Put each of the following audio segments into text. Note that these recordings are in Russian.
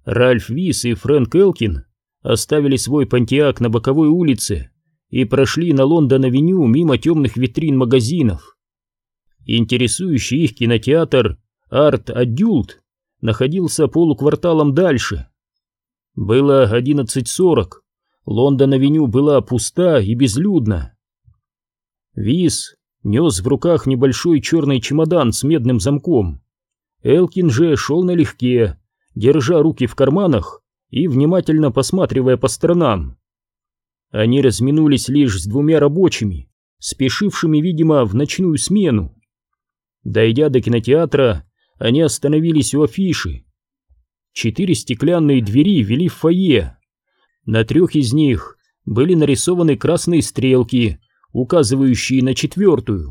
Ральф Вис и Фрэнк Элкин оставили свой понтиак на боковой улице и прошли на Лондон-авеню мимо темных витрин магазинов. Интересующий их кинотеатр Арт Адюлт находился полукварталом дальше. Было 11:40, Лондон-авеню была пуста и безлюдна. Вис нес в руках небольшой черный чемодан с медным замком. Элкин же шел налегке, держа руки в карманах и внимательно посматривая по сторонам. Они разминулись лишь с двумя рабочими, спешившими, видимо, в ночную смену. Дойдя до кинотеатра, они остановились у афиши. 4 стеклянные двери вели в фойе. На 3 из них были нарисованы красные стрелки, указывающие на 4-ю.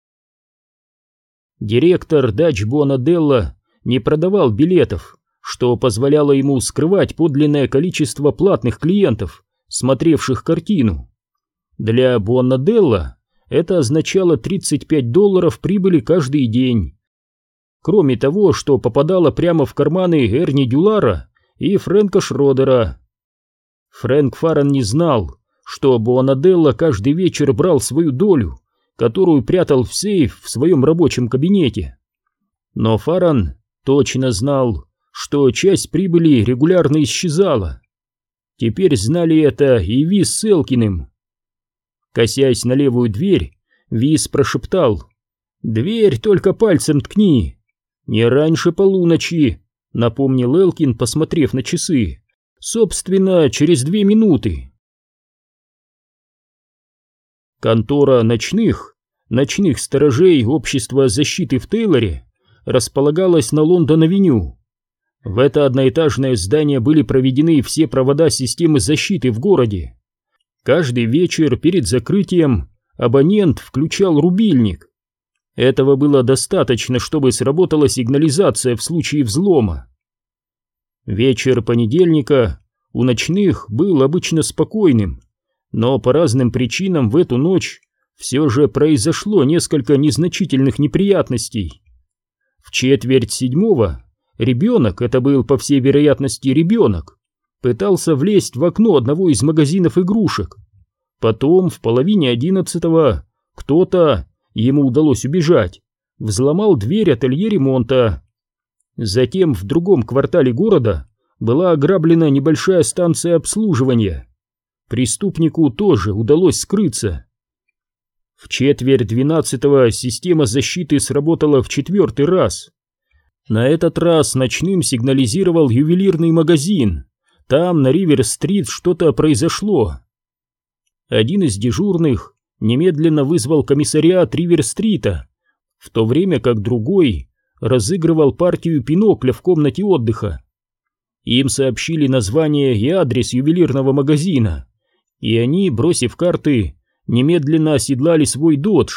Директор Дач Буонаделла не продавал билетов, что позволяло ему скрывать подлинное количество платных клиентов, смотревших картину. Для Буонаделла это означало $35 прибыли каждый день. Кроме того, что попадало прямо в карманы Эрни Дюлара и Фрэнка Шродера. Фрэнк Фаррен не знал, что Буонаделла каждый вечер брал свою долю, которую прятал в сейф в своем рабочем кабинете. Но Фаррен точно знал, что часть прибыли регулярно исчезала. Теперь знали это и Вис с Элкиным. Косясь на левую дверь, Вис прошептал: «Дверь только пальцем ткни!» «Не раньше полуночи», — напомнил Элкин, посмотрев на часы. «Собственно, через 2 минуты». Контора ночных сторожей Общества защиты в Тейлоре располагалась на Лондон-авеню. В это одноэтажное здание были проведены все провода системы защиты в городе. Каждый вечер перед закрытием абонент включал рубильник. Этого было достаточно, чтобы сработала сигнализация в случае взлома. Вечер понедельника у ночных был обычно спокойным, но по разным причинам в эту ночь все же произошло несколько незначительных неприятностей. В 6:45 ребенок, это был по всей вероятности ребенок, пытался влезть в окно одного из магазинов игрушек. Потом в половине 11 кто-то, ему удалось убежать, взломал дверь ателье ремонта. Затем в другом квартале города была ограблена небольшая станция обслуживания. Преступнику тоже удалось скрыться. В 11:45 система защиты сработала в 4-й раз. На этот раз ночным сигнализировал ювелирный магазин. Там, на Ривер-стрит, что-то произошло. Один из дежурных немедленно вызвал комиссариат Ривер-стрита, в то время как другой разыгрывал партию пинокля в комнате отдыха. Им сообщили название и адрес ювелирного магазина, и они, бросив карты, немедленно оседлали свой додж.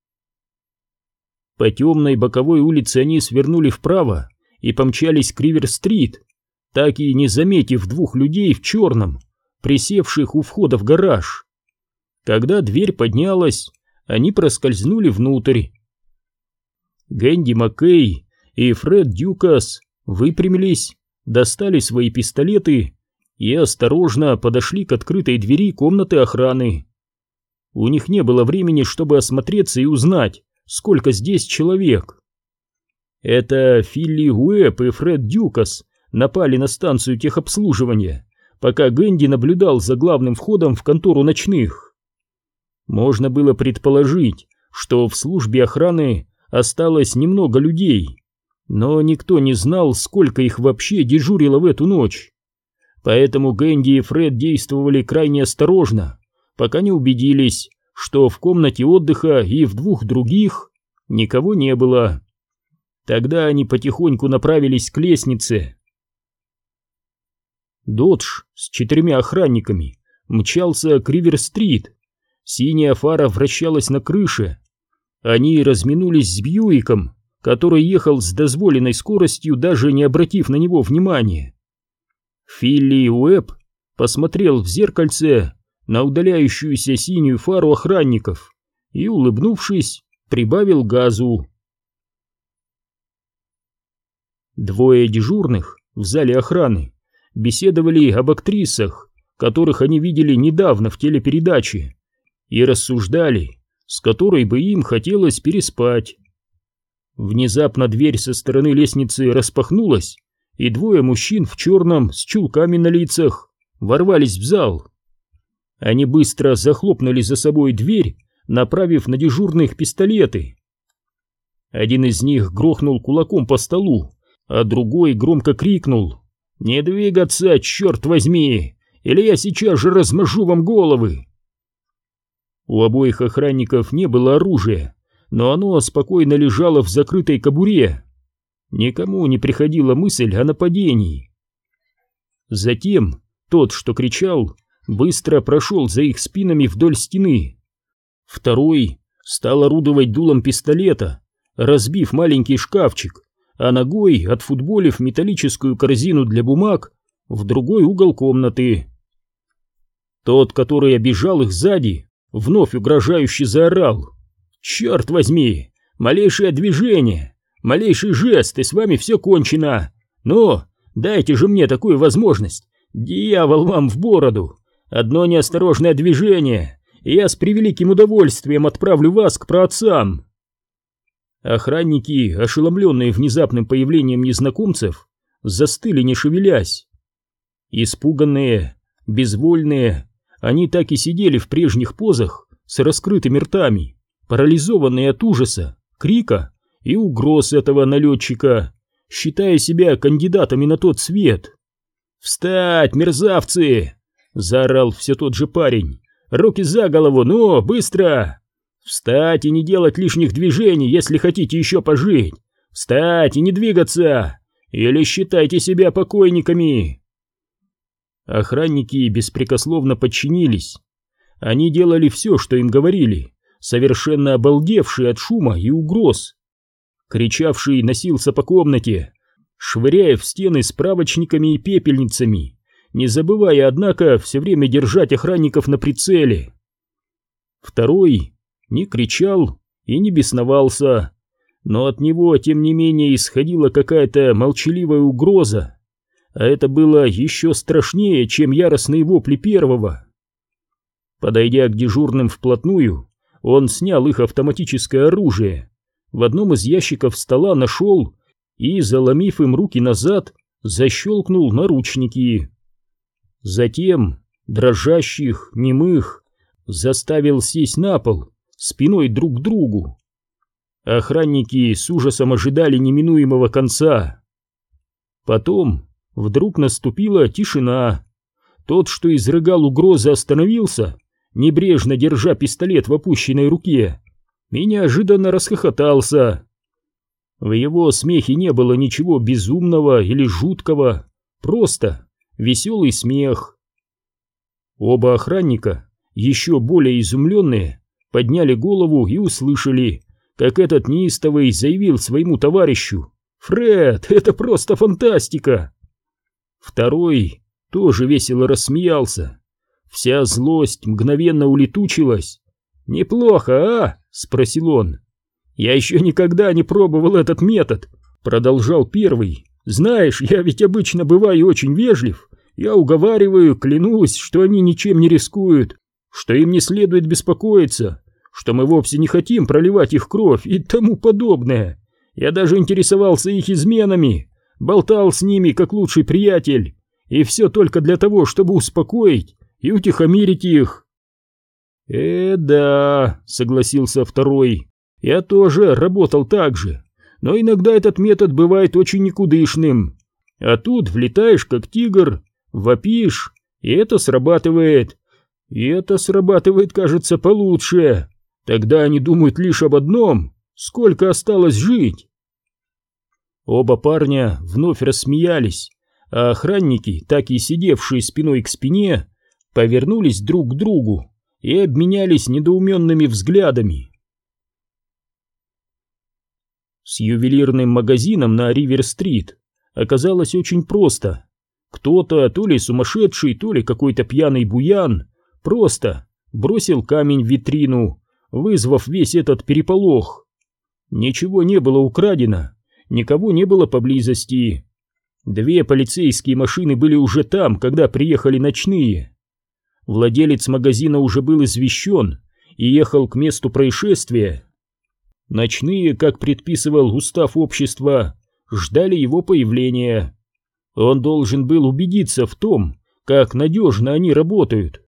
По темной боковой улице они свернули вправо и помчались к Ривер-стрит, так и не заметив 2 людей в черном, присевших у входа в гараж. Когда дверь поднялась, они проскользнули внутрь. Гэнди Маккей и Фред Дюкас выпрямились, достали свои пистолеты и осторожно подошли к открытой двери комнаты охраны. У них не было времени, чтобы осмотреться и узнать, сколько здесь человек. Это Филли Уэбб и Фред Дюкас напали на станцию техобслуживания, пока Гэнди наблюдал за главным входом в контору ночных. Можно было предположить, что в службе охраны осталось немного людей, но никто не знал, сколько их вообще дежурило в эту ночь. Поэтому Гэнди и Фред действовали крайне осторожно, пока не убедились, что в комнате отдыха и в 2 других никого не было. Тогда они потихоньку направились к лестнице. Додж с 4 охранниками мчался к Ривер-стрит. Синяя фара вращалась на крыше. Они разминулись с Бьюиком, который ехал с дозволенной скоростью, даже не обратив на него внимания. Филли Уэбб посмотрел в зеркальце на удаляющуюся синюю фару охранников и, улыбнувшись, прибавил газу. 2 дежурных в зале охраны беседовали об актрисах, которых они видели недавно в телепередаче, и рассуждали, с которой бы им хотелось переспать. Внезапно дверь со стороны лестницы распахнулась, и двое мужчин в черном с чулками на лицах ворвались в зал. Они быстро захлопнули за собой дверь, направив на дежурных пистолеты. Один из них грохнул кулаком по столу, а другой громко крикнул: «Не двигаться, черт возьми, или я сейчас же размажу вам головы!» У обоих охранников не было оружия, но оно спокойно лежало в закрытой кобуре. Никому не приходила мысль о нападении. Затем тот, что кричал, быстро прошел за их спинами вдоль стены. Второй стал орудовать дулом пистолета, разбив маленький шкафчик, а ногой отфутболив металлическую корзину для бумаг в другой угол комнаты. Тот, который обижал их сзади, вновь угрожающе заорал: «Черт возьми! Малейшее движение, малейший жест, и с вами все кончено! Ну, дайте же мне такую возможность! Дьявол вам в бороду! Одно неосторожное движение, и я с превеликим удовольствием отправлю вас к праотцам!» Охранники, ошеломленные внезапным появлением незнакомцев, застыли, не шевелясь. Испуганные, безвольные, они так и сидели в прежних позах с раскрытыми ртами, парализованные от ужаса, крика и угроз этого налетчика, считая себя кандидатами на тот свет. «Встать, мерзавцы!» — заорал все тот же парень. «Руки за голову, ну, быстро! Встать и не делать лишних движений, если хотите еще пожить! Встать и не двигаться! Или считайте себя покойниками!» Охранники беспрекословно подчинились. Они делали все, что им говорили, совершенно обалдевшие от шума и угроз. Кричавший носился по комнате, швыряя в стены справочниками и пепельницами, не забывая, однако, все время держать охранников на прицеле. Второй не кричал и не бесновался, но от него, тем не менее, исходила какая-то молчаливая угроза, а это было еще страшнее, чем яростные вопли первого. Подойдя к дежурным вплотную, он снял их автоматическое оружие, в одном из ящиков стола нашел и, заломив им руки назад, защелкнул наручники. Затем дрожащих, немых, заставил сесть на пол, спиной друг к другу. Охранники с ужасом ожидали неминуемого конца. Потом вдруг наступила тишина. Тот, что изрыгал угрозы, остановился, небрежно держа пистолет в опущенной руке, и неожиданно расхохотался. В его смехе не было ничего безумного или жуткого, просто веселый смех. Оба охранника, еще более изумленные, подняли голову и услышали, как этот неистовый заявил своему товарищу: «Фред, это просто фантастика!» Второй тоже весело рассмеялся. Вся злость мгновенно улетучилась. «Неплохо, а?» — спросил он. «Я еще никогда не пробовал этот метод», — продолжал первый. «Знаешь, я ведь обычно бываю очень вежлив. Я уговариваю, клянусь, что они ничем не рискуют, что им не следует беспокоиться, что мы вовсе не хотим проливать их кровь и тому подобное. Я даже интересовался их изменами, болтал с ними как лучший приятель, и все только для того, чтобы успокоить и утихомирить их». Да», — согласился второй, — «я тоже работал так же, но иногда этот метод бывает очень никудышным. А тут влетаешь как тигр, вопишь, и это срабатывает. И это срабатывает, кажется, получше. Тогда они думают лишь об одном — сколько осталось жить». Оба парня вновь рассмеялись, а охранники, так и сидевшие спиной к спине, повернулись друг к другу и обменялись недоуменными взглядами. С ювелирным магазином на Ривер-стрит оказалось очень просто. Кто-то, то ли сумасшедший, то ли какой-то пьяный буян, просто бросил камень в витрину, вызвав весь этот переполох. Ничего не было украдено, никого не было поблизости. 2 полицейские машины были уже там, когда приехали ночные. Владелец магазина уже был извещен и ехал к месту происшествия. Ночные, как предписывал устав общества, ждали его появления. Он должен был убедиться в том, как надежно они работают.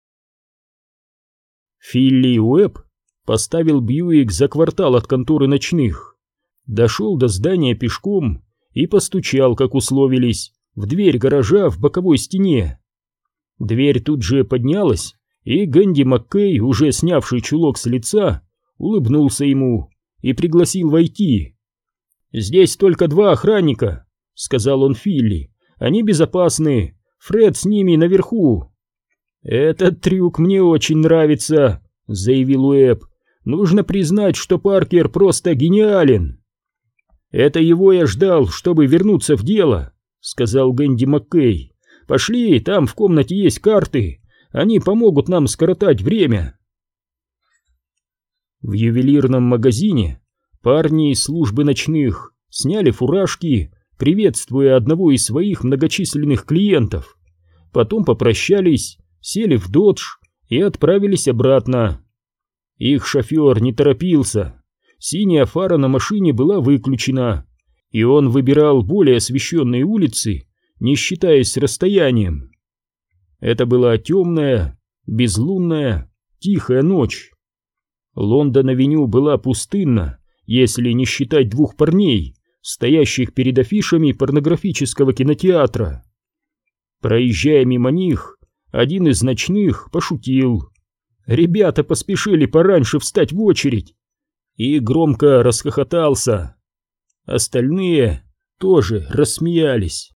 Филли Уэбб поставил Бьюик за квартал от конторы ночных, дошел до здания пешком и постучал, как условились, в дверь гаража в боковой стене. Дверь тут же поднялась, и Гэнди Маккей, уже снявший чулок с лица, улыбнулся ему и пригласил войти. «Здесь только 2 охранника», — сказал он Филли. «Они безопасны, Фред с ними наверху». «Этот трюк мне очень нравится», — заявил Уэбб. «Нужно признать, что Паркер просто гениален». «Это его я ждал, чтобы вернуться в дело», — сказал Гэнди Маккей. «Пошли, там в комнате есть карты, они помогут нам скоротать время». В ювелирном магазине парни из службы ночных сняли фуражки, приветствуя одного из своих многочисленных клиентов. Потом попрощались, сели в додж и отправились обратно. Их шофер не торопился, синяя фара на машине была выключена, и он выбирал более освещенные улицы, не считаясь с расстоянием. Это была темная, безлунная, тихая ночь. Лондон-авеню была пустынна, если не считать 2 парней, стоящих перед афишами порнографического кинотеатра. Проезжая мимо них, один из ночных пошутил. Ребята поспешили пораньше встать в очередь, и громко расхохотался. Остальные тоже рассмеялись.